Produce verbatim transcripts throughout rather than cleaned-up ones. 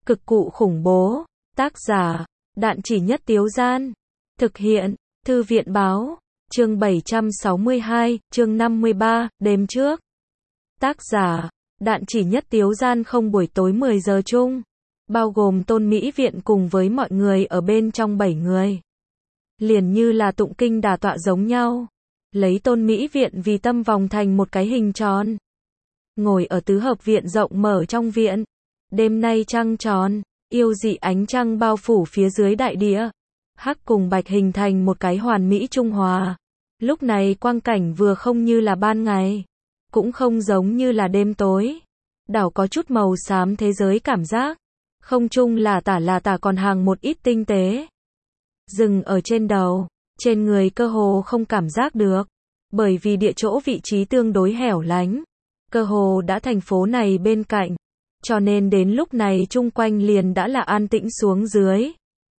Cực cụ khủng bố. Tác giả, Đạn Chỉ Nhất Tiếu Gian. Thực hiện, Thư viện Báo. Chương bảy trăm sáu mươi hai, chương năm mươi ba, đêm trước. Tác giả, Đạn Chỉ Nhất Tiếu Gian. Không, buổi tối mười giờ chung, bao gồm Tôn Mỹ Viện cùng với mọi người ở bên trong bảy người. Liền như là tụng kinh đả tọa giống nhau. Lấy Tôn Mỹ Viện vì tâm vòng thành một cái hình tròn. Ngồi ở tứ hợp viện rộng mở trong viện. Đêm nay trăng tròn, yêu dị ánh trăng bao phủ phía dưới đại địa. Hắc cùng bạch hình thành một cái hoàn mỹ trung hòa. Lúc này quang cảnh vừa không như là ban ngày, cũng không giống như là đêm tối. Đảo có chút màu xám thế giới cảm giác. Không chung là tả là tả còn hàng một ít tinh tế. Dừng ở trên đầu, trên người cơ hồ không cảm giác được. Bởi vì địa chỗ vị trí tương đối hẻo lánh. Cơ hồ đã thành phố này bên cạnh. Cho nên đến lúc này chung quanh liền đã là an tĩnh xuống dưới.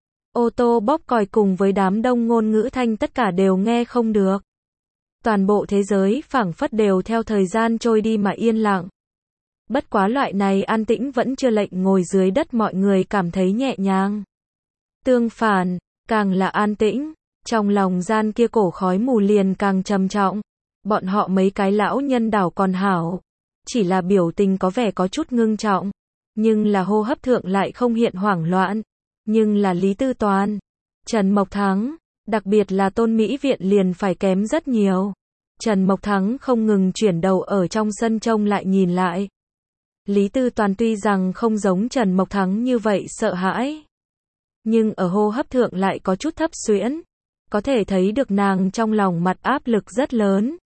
Ô tô bóp còi cùng với đám đông ngôn ngữ thanh tất cả đều nghe không được. Toàn bộ thế giới phảng phất đều theo thời gian trôi đi mà yên lặng. Bất quá loại này an tĩnh vẫn chưa lệnh ngồi dưới đất mọi người cảm thấy nhẹ nhàng. Tương phản, càng là an tĩnh, trong lòng gian kia cổ khói mù liền càng trầm trọng. Bọn họ mấy cái lão nhân đảo còn hảo, chỉ là biểu tình có vẻ có chút ngưng trọng, nhưng là hô hấp thượng lại không hiện hoảng loạn. Nhưng là Lý Tư Toàn, Trần Mộc Thắng, đặc biệt là Tôn Mỹ Viện liền phải kém rất nhiều. Trần Mộc Thắng không ngừng chuyển đầu ở trong sân trông lại nhìn lại. Lý Tư Toàn tuy rằng không giống Trần Mộc Thắng như vậy sợ hãi, nhưng ở hô hấp thượng lại có chút thấp xuyễn. Có thể thấy được nàng trong lòng mặt áp lực rất lớn.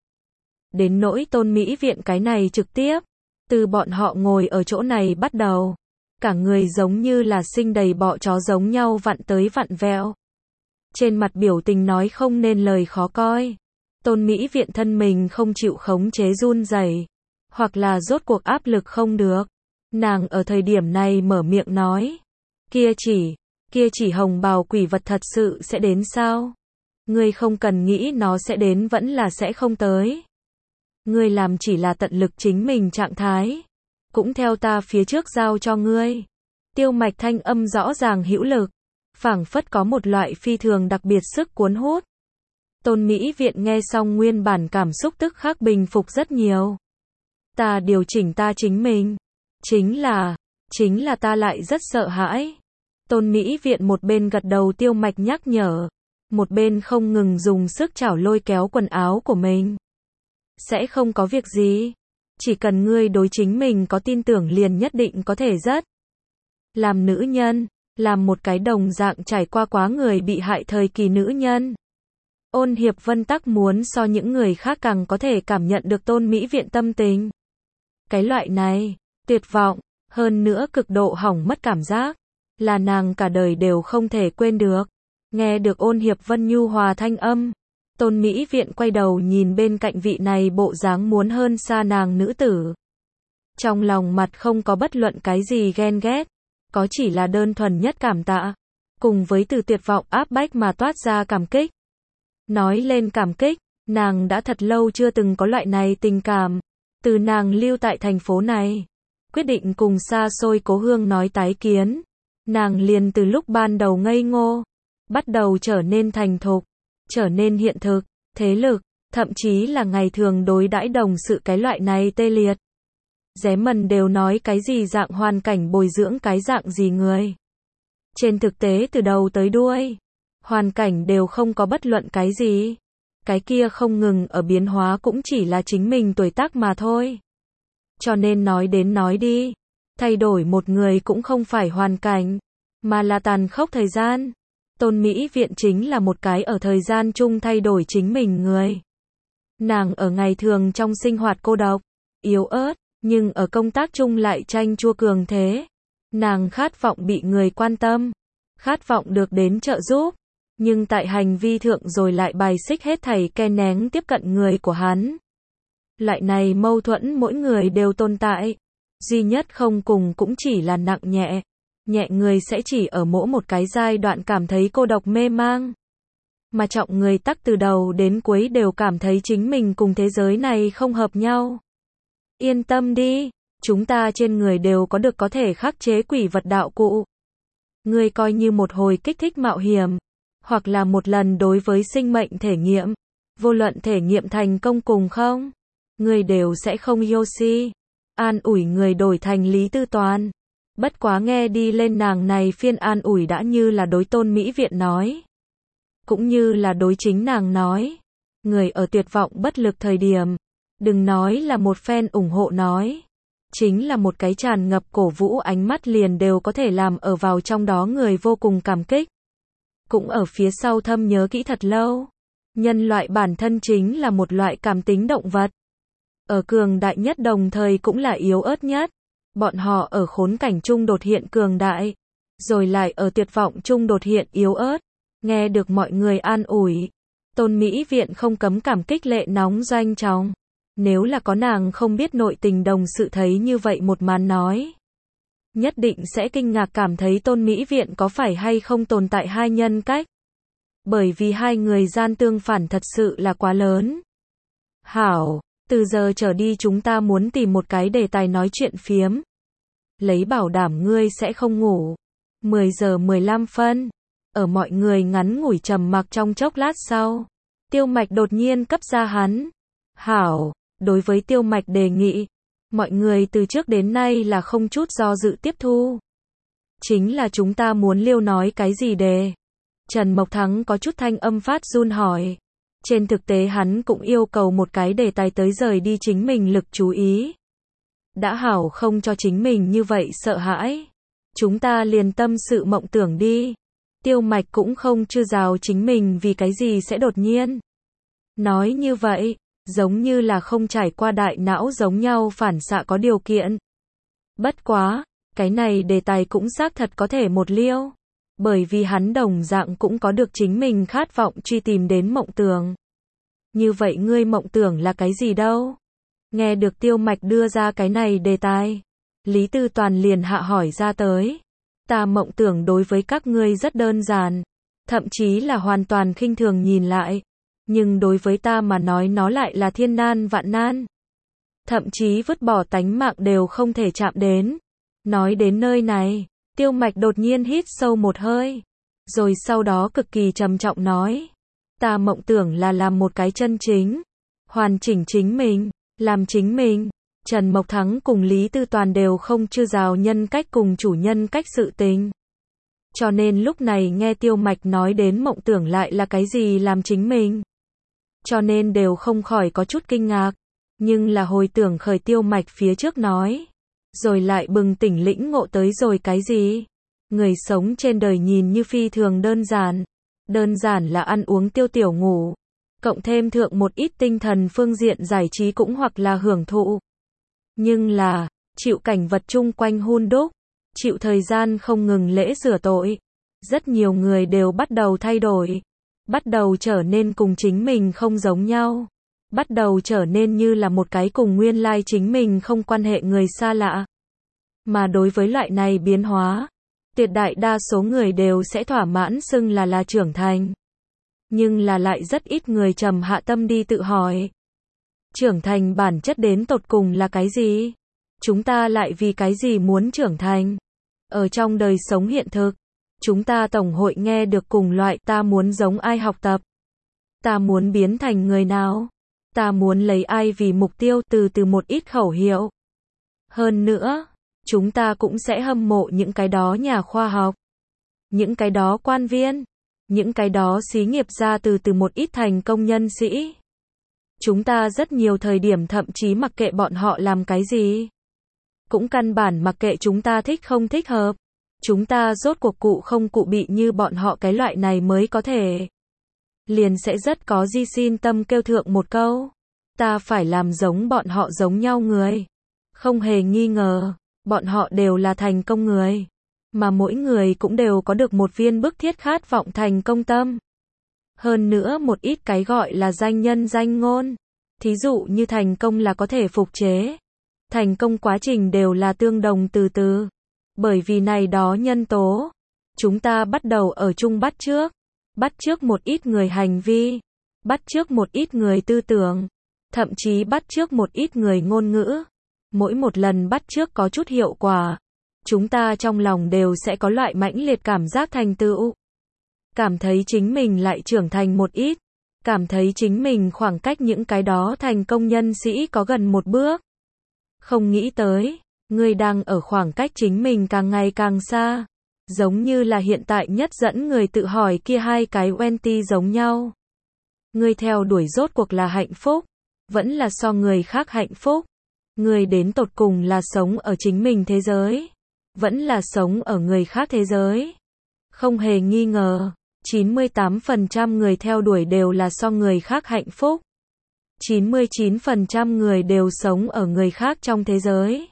Đến nỗi Tôn Mỹ Viện cái này trực tiếp, từ bọn họ ngồi ở chỗ này bắt đầu, cả người giống như là sinh đầy bọ chó giống nhau vặn tới vặn vẹo. Trên mặt biểu tình nói không nên lời khó coi. Tôn Mỹ Viện thân mình không chịu khống chế run rẩy, hoặc là rốt cuộc áp lực không được. Nàng ở thời điểm này mở miệng nói, kia chỉ, kia chỉ hồng bào quỷ vật thật sự sẽ đến sao? Ngươi không cần nghĩ nó sẽ đến vẫn là sẽ không tới. Ngươi làm chỉ là tận lực chính mình trạng thái. Cũng theo ta phía trước giao cho ngươi. Tiêu Mạch thanh âm rõ ràng hữu lực, phảng phất có một loại phi thường đặc biệt sức cuốn hút. Tôn Mỹ Viện nghe xong nguyên bản cảm xúc tức khắc bình phục rất nhiều. Ta điều chỉnh ta chính mình. Chính là, chính là ta lại rất sợ hãi. Tôn Mỹ Viện một bên gật đầu Tiêu Mạch nhắc nhở, một bên không ngừng dùng sức chảo lôi kéo quần áo của mình. Sẽ không có việc gì. Chỉ cần ngươi đối chính mình có tin tưởng liền nhất định có thể rất. Làm nữ nhân, làm một cái đồng dạng trải qua quá người bị hại thời kỳ nữ nhân. Ôn Hiệp Vân tắc muốn so những người khác càng có thể cảm nhận được Tôn Mỹ Viện tâm tình. Cái loại này, tuyệt vọng, hơn nữa cực độ hỏng mất cảm giác, là nàng cả đời đều không thể quên được. Nghe được Ôn Hiệp Vân nhu hòa thanh âm, Tôn Mỹ Viện quay đầu nhìn bên cạnh vị này bộ dáng muốn hơn xa nàng nữ tử. Trong lòng mặt không có bất luận cái gì ghen ghét, có chỉ là đơn thuần nhất cảm tạ, cùng với từ tuyệt vọng áp bách mà toát ra cảm kích. Nói lên cảm kích, nàng đã thật lâu chưa từng có loại này tình cảm. Từ nàng lưu tại thành phố này, quyết định cùng xa xôi cố hương nói tái kiến, nàng liền từ lúc ban đầu ngây ngô, bắt đầu trở nên thành thục, trở nên hiện thực, thế lực, thậm chí là ngày thường đối đãi đồng sự cái loại này tê liệt. Dé mần đều nói cái gì dạng hoàn cảnh bồi dưỡng cái dạng gì người. Trên thực tế từ đầu tới đuôi, hoàn cảnh đều không có bất luận cái gì. Cái kia không ngừng ở biến hóa cũng chỉ là chính mình tuổi tác mà thôi. Cho nên nói đến nói đi, thay đổi một người cũng không phải hoàn cảnh, mà là tàn khốc thời gian. Tôn Mỹ Viện chính là một cái ở thời gian chung thay đổi chính mình người. Nàng ở ngày thường trong sinh hoạt cô độc, yếu ớt, nhưng ở công tác chung lại tranh chua cường thế. Nàng khát vọng bị người quan tâm, khát vọng được đến trợ giúp, nhưng tại hành vi thượng rồi lại bài xích hết thảy ke nén tiếp cận người của hắn. Loại này mâu thuẫn mỗi người đều tồn tại, duy nhất không cùng cũng chỉ là nặng nhẹ. Nhẹ người sẽ chỉ ở mỗi một cái giai đoạn cảm thấy cô độc mê mang. Mà trọng người tắc từ đầu đến cuối đều cảm thấy chính mình cùng thế giới này không hợp nhau. Yên tâm đi, Chúng ta trên người đều có được có thể khắc chế quỷ vật đạo cụ. Ngươi coi như một hồi kích thích mạo hiểm, hoặc là một lần đối với sinh mệnh thể nghiệm, vô luận thể nghiệm thành công cùng không, ngươi đều sẽ không Yoshi. An ủi người đổi thành Lý Tư Toàn. Bất quá nghe đi lên nàng này phiên an ủi đã như là đối Tôn Mỹ Viện nói, cũng như là đối chính nàng nói. Người ở tuyệt vọng bất lực thời điểm, đừng nói là một phen ủng hộ nói, chính là một cái tràn ngập cổ vũ ánh mắt liền đều có thể làm ở vào trong đó người vô cùng cảm kích. Cũng ở phía sau thâm nhớ kỹ thật lâu. Nhân loại bản thân chính là một loại cảm tính động vật. Ở cường đại nhất đồng thời cũng là yếu ớt nhất. Bọn họ ở khốn cảnh chung đột hiện cường đại, rồi lại ở tuyệt vọng chung đột hiện yếu ớt. Nghe được mọi người an ủi, Tôn Mỹ Viện không cấm cảm kích lệ nóng doanh trọng. Nếu là có nàng không biết nội tình đồng sự thấy như vậy một màn nói, nhất định sẽ kinh ngạc cảm thấy Tôn Mỹ Viện có phải hay không tồn tại hai nhân cách. Bởi vì hai người gian tương phản thật sự là quá lớn. Hảo, từ giờ trở đi chúng ta muốn tìm một cái đề tài nói chuyện phiếm. Lấy bảo đảm ngươi sẽ không ngủ. mười giờ mười lăm phân. Ở mọi người ngắn ngủi trầm mặc trong chốc lát sau, Tiêu Mạch đột nhiên cấp ra hắn. Hảo, đối với Tiêu Mạch đề nghị, mọi người từ trước đến nay là không chút do dự tiếp thu. Chính là chúng ta muốn liêu nói cái gì đề? Trần Mộc Thắng có chút thanh âm phát run hỏi. Trên thực tế hắn cũng yêu cầu một cái đề tài tới rời đi chính mình lực chú ý. Đã hảo không cho chính mình như vậy sợ hãi. Chúng ta liền tâm sự mộng tưởng đi. Tiêu Mạch cũng không chư rào chính mình vì cái gì sẽ đột nhiên nói như vậy, giống như là không trải qua đại não giống nhau phản xạ có điều kiện. Bất quá, cái này đề tài cũng xác thật có thể một liêu. Bởi vì hắn đồng dạng cũng có được chính mình khát vọng truy tìm đến mộng tưởng. Như vậy ngươi mộng tưởng là cái gì đâu? Nghe được Tiêu Mạch đưa ra cái này đề tài, Lý Tư Toàn liền hạ hỏi ra tới. Ta mộng tưởng đối với các ngươi rất đơn giản, thậm chí là hoàn toàn khinh thường nhìn lại. Nhưng đối với ta mà nói nó lại là thiên nan vạn nan. Thậm chí vứt bỏ tánh mạng đều không thể chạm đến. Nói đến nơi này, Tiêu Mạch đột nhiên hít sâu một hơi. Rồi sau đó cực kỳ trầm trọng nói. Ta mộng tưởng là làm một cái chân chính, hoàn chỉnh chính mình, làm chính mình. Trần Mộc Thắng cùng Lý Tư Toàn đều không chư rào nhân cách cùng chủ nhân cách sự tình. Cho nên lúc này nghe Tiêu Mạch nói đến mộng tưởng lại là cái gì làm chính mình. Cho nên đều không khỏi có chút kinh ngạc. Nhưng là hồi tưởng khởi Tiêu Mạch phía trước nói. Rồi lại bừng tỉnh lĩnh ngộ tới rồi cái gì. Người sống trên đời nhìn như phi thường đơn giản. Đơn giản là ăn uống tiêu tiểu ngủ. Cộng thêm thượng một ít tinh thần phương diện giải trí cũng hoặc là hưởng thụ. Nhưng là, chịu cảnh vật chung quanh hun đúc, chịu thời gian không ngừng lễ rửa tội. Rất nhiều người đều bắt đầu thay đổi. Bắt đầu trở nên cùng chính mình không giống nhau. Bắt đầu trở nên như là một cái cùng nguyên lai chính mình không quan hệ người xa lạ. Mà đối với loại này biến hóa, tuyệt đại đa số người đều sẽ thỏa mãn xưng là là trưởng thành. Nhưng là lại rất ít người trầm hạ tâm đi tự hỏi. Trưởng thành bản chất đến tột cùng là cái gì? Chúng ta lại vì cái gì muốn trưởng thành? Ở trong đời sống hiện thực, chúng ta tổng hội nghe được cùng loại ta muốn giống ai học tập. Ta muốn biến thành người nào? Ta muốn lấy ai vì mục tiêu từ từ một ít khẩu hiệu. Hơn nữa, chúng ta cũng sẽ hâm mộ những cái đó nhà khoa học, những cái đó quan viên, những cái đó xí nghiệp ra từ từ một ít thành công nhân sĩ. Chúng ta rất nhiều thời điểm thậm chí mặc kệ bọn họ làm cái gì. Cũng căn bản mặc kệ chúng ta thích không thích hợp. Chúng ta rốt cuộc cụ không cụ bị như bọn họ cái loại này mới có thể. Liền sẽ rất có di xin tâm kêu thượng một câu. Ta phải làm giống bọn họ giống nhau người. Không hề nghi ngờ, bọn họ đều là thành công người. Mà mỗi người cũng đều có được một viên bức thiết khát vọng thành công tâm. Hơn nữa một ít cái gọi là danh nhân danh ngôn. Thí dụ như thành công là có thể phục chế. Thành công quá trình đều là tương đồng từ từ. Bởi vì này đó nhân tố. Chúng ta bắt đầu ở chung bắt chước. Bắt chước một ít người hành vi. Bắt chước một ít người tư tưởng. Thậm chí bắt chước một ít người ngôn ngữ. Mỗi một lần bắt chước có chút hiệu quả, chúng ta trong lòng đều sẽ có loại mãnh liệt cảm giác thành tựu. Cảm thấy chính mình lại trưởng thành một ít, cảm thấy chính mình khoảng cách những cái đó thành công nhân sĩ có gần một bước. Không nghĩ tới, ngươi đang ở khoảng cách chính mình càng ngày càng xa, giống như là hiện tại nhất dẫn người tự hỏi kia hai cái Wendy giống nhau. Ngươi theo đuổi rốt cuộc là hạnh phúc, vẫn là so người khác hạnh phúc. Ngươi đến tột cùng là sống ở chính mình thế giới, vẫn là sống ở người khác thế giới. Không hề nghi ngờ, chín mươi tám phần trăm người theo đuổi đều là so người khác hạnh phúc. chín mươi chín phần trăm người đều sống ở người khác trong thế giới.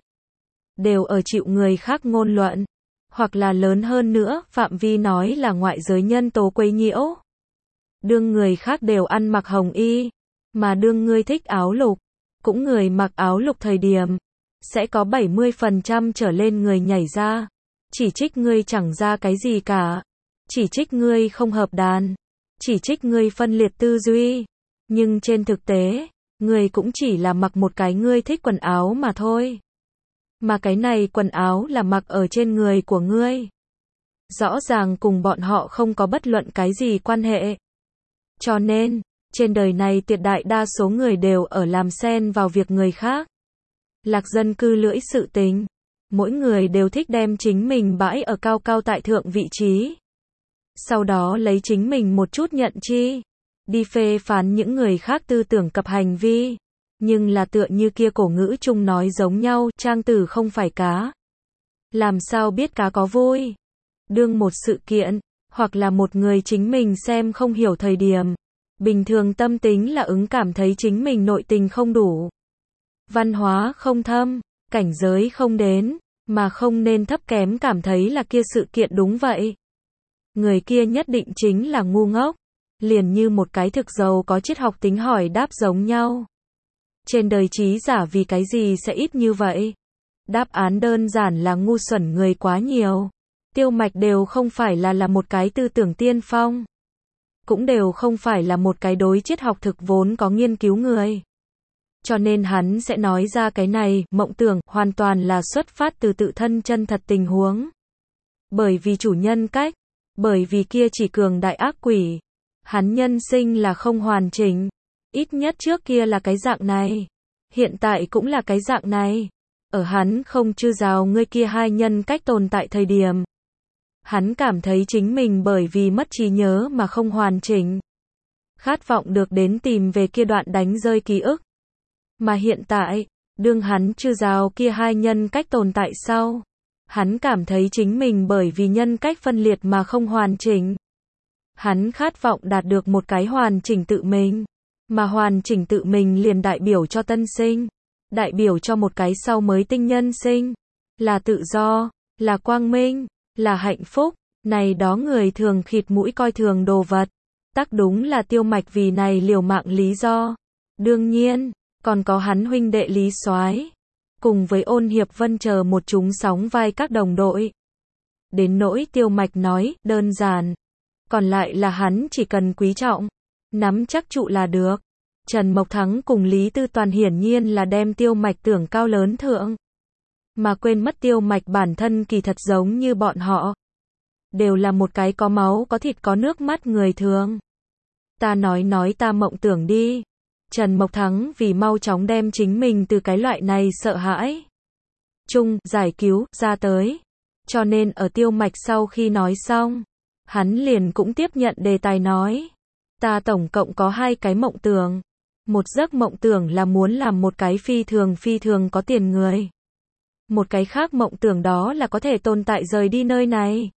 Đều ở chịu người khác ngôn luận, hoặc là lớn hơn nữa, phạm vi nói là ngoại giới nhân tố quấy nhiễu. Đương người khác đều ăn mặc hồng y, mà đương ngươi thích áo lục, cũng người mặc áo lục thời điểm, sẽ có bảy mươi phần trăm trở lên người nhảy ra, chỉ trích ngươi chẳng ra cái gì cả, chỉ trích ngươi không hợp đàn, chỉ trích ngươi phân liệt tư duy. Nhưng trên thực tế, ngươi cũng chỉ là mặc một cái ngươi thích quần áo mà thôi. Mà cái này quần áo là mặc ở trên người của ngươi. Rõ ràng cùng bọn họ không có bất luận cái gì quan hệ. Cho nên, trên đời này tuyệt đại đa số người đều ở làm xen vào việc người khác. Lạc dân cư lưỡi sự tình. Mỗi người đều thích đem chính mình bãi ở cao cao tại thượng vị trí. Sau đó lấy chính mình một chút nhận chi. Đi phê phán những người khác tư tưởng cập hành vi. Nhưng là tựa như kia cổ ngữ chung nói giống nhau, trang tử không phải cá. Làm sao biết cá có vui? Đương một sự kiện, hoặc là một người chính mình xem không hiểu thời điểm. Bình thường tâm tính là ứng cảm thấy chính mình nội tình không đủ. Văn hóa không thâm, cảnh giới không đến, mà không nên thấp kém cảm thấy là kia sự kiện đúng vậy. Người kia nhất định chính là ngu ngốc. Liền như một cái thực giàu có triết học tính hỏi đáp giống nhau. Trên đời trí giả vì cái gì sẽ ít như vậy? Đáp án đơn giản là ngu xuẩn người quá nhiều. Tiêu Mạch đều không phải là là một cái tư tưởng tiên phong. Cũng đều không phải là một cái đối triết học thực vốn có nghiên cứu người. Cho nên hắn sẽ nói ra cái này, mộng tưởng, hoàn toàn là xuất phát từ tự thân chân thật tình huống. Bởi vì chủ nhân cách, bởi vì kia chỉ cường đại ác quỷ. Hắn nhân sinh là không hoàn chỉnh. Ít nhất trước kia là cái dạng này. Hiện tại cũng là cái dạng này. Ở hắn không chư rào ngươi kia hai nhân cách tồn tại thời điểm. Hắn cảm thấy chính mình bởi vì mất trí nhớ mà không hoàn chỉnh. Khát vọng được đến tìm về kia đoạn đánh rơi ký ức. Mà hiện tại, đương hắn chư rào kia hai nhân cách tồn tại sau. Hắn cảm thấy chính mình bởi vì nhân cách phân liệt mà không hoàn chỉnh. Hắn khát vọng đạt được một cái hoàn chỉnh tự mình. Mà hoàn chỉnh tự mình liền đại biểu cho tân sinh. Đại biểu cho một cái sau mới tinh nhân sinh. Là tự do, là quang minh, là hạnh phúc. Này đó người thường khịt mũi coi thường đồ vật. Tắc đúng là Tiêu Mạch vì này liều mạng lý do. Đương nhiên, còn có hắn huynh đệ Lý Soái, cùng với Ôn Hiệp Vân chờ một chúng sóng vai các đồng đội. Đến nỗi Tiêu Mạch nói, đơn giản. Còn lại là hắn chỉ cần quý trọng, nắm chắc trụ là được. Trần Mộc Thắng cùng Lý Tư Toàn hiển nhiên là đem Tiêu Mạch tưởng cao lớn thượng. Mà quên mất Tiêu Mạch bản thân kỳ thật giống như bọn họ. Đều là một cái có máu có thịt có nước mắt người thường. Ta nói nói ta mộng tưởng đi. Trần Mộc Thắng vì mau chóng đem chính mình từ cái loại này sợ hãi chung giải cứu ra tới. Cho nên ở Tiêu Mạch sau khi nói xong, hắn liền cũng tiếp nhận đề tài nói. Ta tổng cộng có hai cái mộng tưởng. Một giấc mộng tưởng là muốn làm một cái phi thường phi thường có tiền người. Một cái khác mộng tưởng đó là có thể tồn tại rời đi nơi này.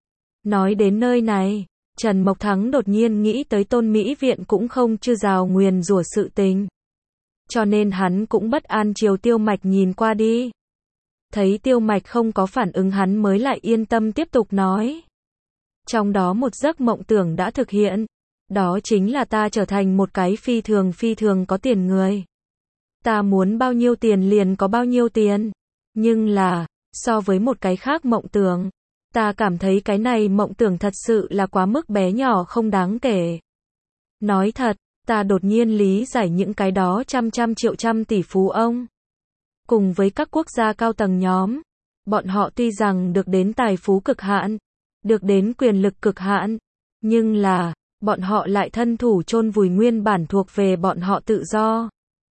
Nói đến nơi này, Trần Mộc Thắng đột nhiên nghĩ tới Tôn Mỹ Viện cũng không chư rào nguyền rủa sự tình. Cho nên hắn cũng bất an chiều Tiêu Mạch nhìn qua đi. Thấy Tiêu Mạch không có phản ứng hắn mới lại yên tâm tiếp tục nói. Trong đó một giấc mộng tưởng đã thực hiện. Đó chính là ta trở thành một cái phi thường phi thường có tiền người. Ta muốn bao nhiêu tiền liền có bao nhiêu tiền. Nhưng là, so với một cái khác mộng tưởng, ta cảm thấy cái này mộng tưởng thật sự là quá mức bé nhỏ không đáng kể. Nói thật, ta đột nhiên lý giải những cái đó trăm trăm triệu trăm tỷ phú ông. cùng với các quốc gia cao tầng nhóm. Bọn họ tuy rằng được đến tài phú cực hạn, được đến quyền lực cực hạn, nhưng là, bọn họ lại thân thủ chôn vùi nguyên bản thuộc về bọn họ tự do.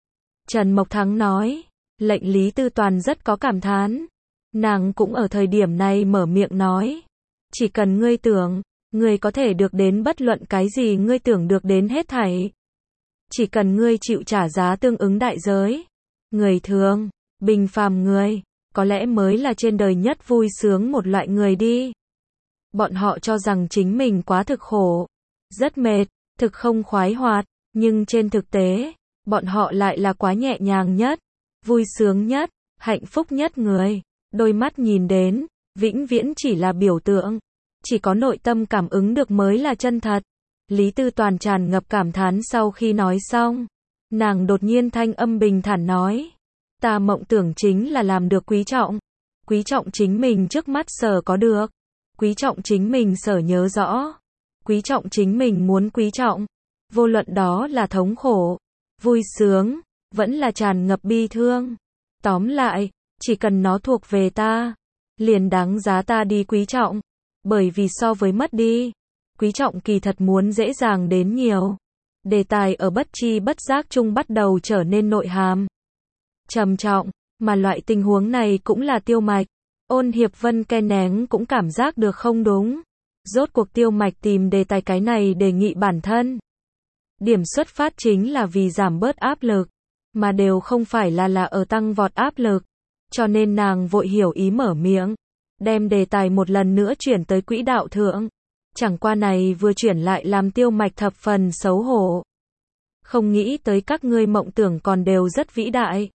Trần Mộc Thắng nói, lệnh Lý Tư Toàn rất có cảm thán. Nàng cũng ở thời điểm này mở miệng nói, chỉ cần ngươi tưởng, ngươi có thể được đến bất luận cái gì ngươi tưởng được đến hết thảy. Chỉ cần ngươi chịu trả giá tương ứng đại giới. Người thường, bình phàm người, có lẽ mới là trên đời nhất vui sướng một loại người đi. Bọn họ cho rằng chính mình quá thực khổ, rất mệt, thực không khoái hoạt, nhưng trên thực tế, bọn họ lại là quá nhẹ nhàng nhất, vui sướng nhất, hạnh phúc nhất người. Đôi mắt nhìn đến, vĩnh viễn chỉ là biểu tượng, chỉ có nội tâm cảm ứng được mới là chân thật. Lý Tư Toàn tràn ngập cảm thán sau khi nói xong, nàng đột nhiên thanh âm bình thản nói, ta mộng tưởng chính là làm được quý trọng, quý trọng chính mình trước mắt sở có được, quý trọng chính mình sở nhớ rõ, quý trọng chính mình muốn quý trọng, vô luận đó là thống khổ, vui sướng, vẫn là tràn ngập bi thương. Tóm lại, chỉ cần nó thuộc về ta, liền đáng giá ta đi quý trọng, bởi vì so với mất đi, quý trọng kỳ thật muốn dễ dàng đến nhiều. Đề tài ở bất chi bất giác chung bắt đầu trở nên nội hàm, trầm trọng, mà loại tình huống này cũng là Tiêu Mạch. Ôn Hiệp Vân ke nén cũng cảm giác được không đúng. Rốt cuộc Tiêu Mạch tìm đề tài cái này đề nghị bản thân. Điểm xuất phát chính là vì giảm bớt áp lực, mà đều không phải là là ở tăng vọt áp lực. Cho nên nàng vội hiểu ý mở miệng, đem đề tài một lần nữa chuyển tới quỹ đạo thượng. Chẳng qua này vừa chuyển lại làm Tiêu Mạch thập phần xấu hổ. Không nghĩ tới các ngươi mộng tưởng còn đều rất vĩ đại.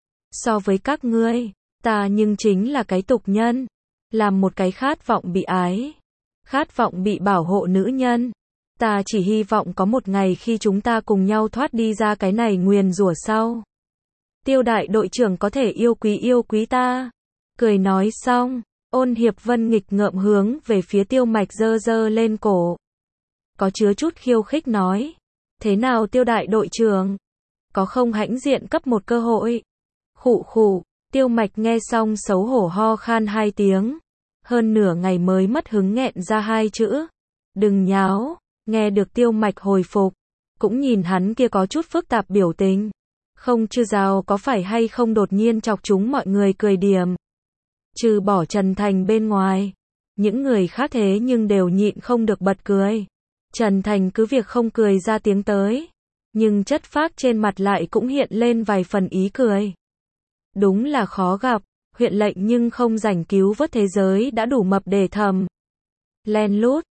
So với các ngươi, ta nhưng chính là cái tục nhân, làm một cái khát vọng bị ái, khát vọng bị bảo hộ nữ nhân. Ta chỉ hy vọng có một ngày khi chúng ta cùng nhau thoát đi ra cái này nguyền rủa sau. Tiêu đại đội trưởng có thể yêu quý yêu quý ta. Cười nói xong, Ôn Hiệp Vân nghịch ngợm hướng về phía Tiêu Mạch giơ giơ lên cổ. Có chứa chút khiêu khích nói. Thế nào Tiêu đại đội trưởng? Có không hãnh diện cấp một cơ hội? Khụ khụ, Tiêu Mạch nghe xong xấu hổ ho khan hai tiếng. Hơn nửa ngày mới mất hứng nghẹn ra hai chữ. Đừng nháo, nghe được Tiêu Mạch hồi phục. Cũng nhìn hắn kia có chút phức tạp biểu tình. Không chư rào có phải hay không đột nhiên chọc chúng mọi người cười điểm. Trừ bỏ Trần Thành bên ngoài, những người khác thế nhưng đều nhịn không được bật cười. Trần Thành cứ việc không cười ra tiếng tới, nhưng chất phác trên mặt lại cũng hiện lên vài phần ý cười. Đúng là khó gặp, huyện lệnh nhưng không rảnh cứu vớt thế giới đã đủ mập để thầm. Len lút,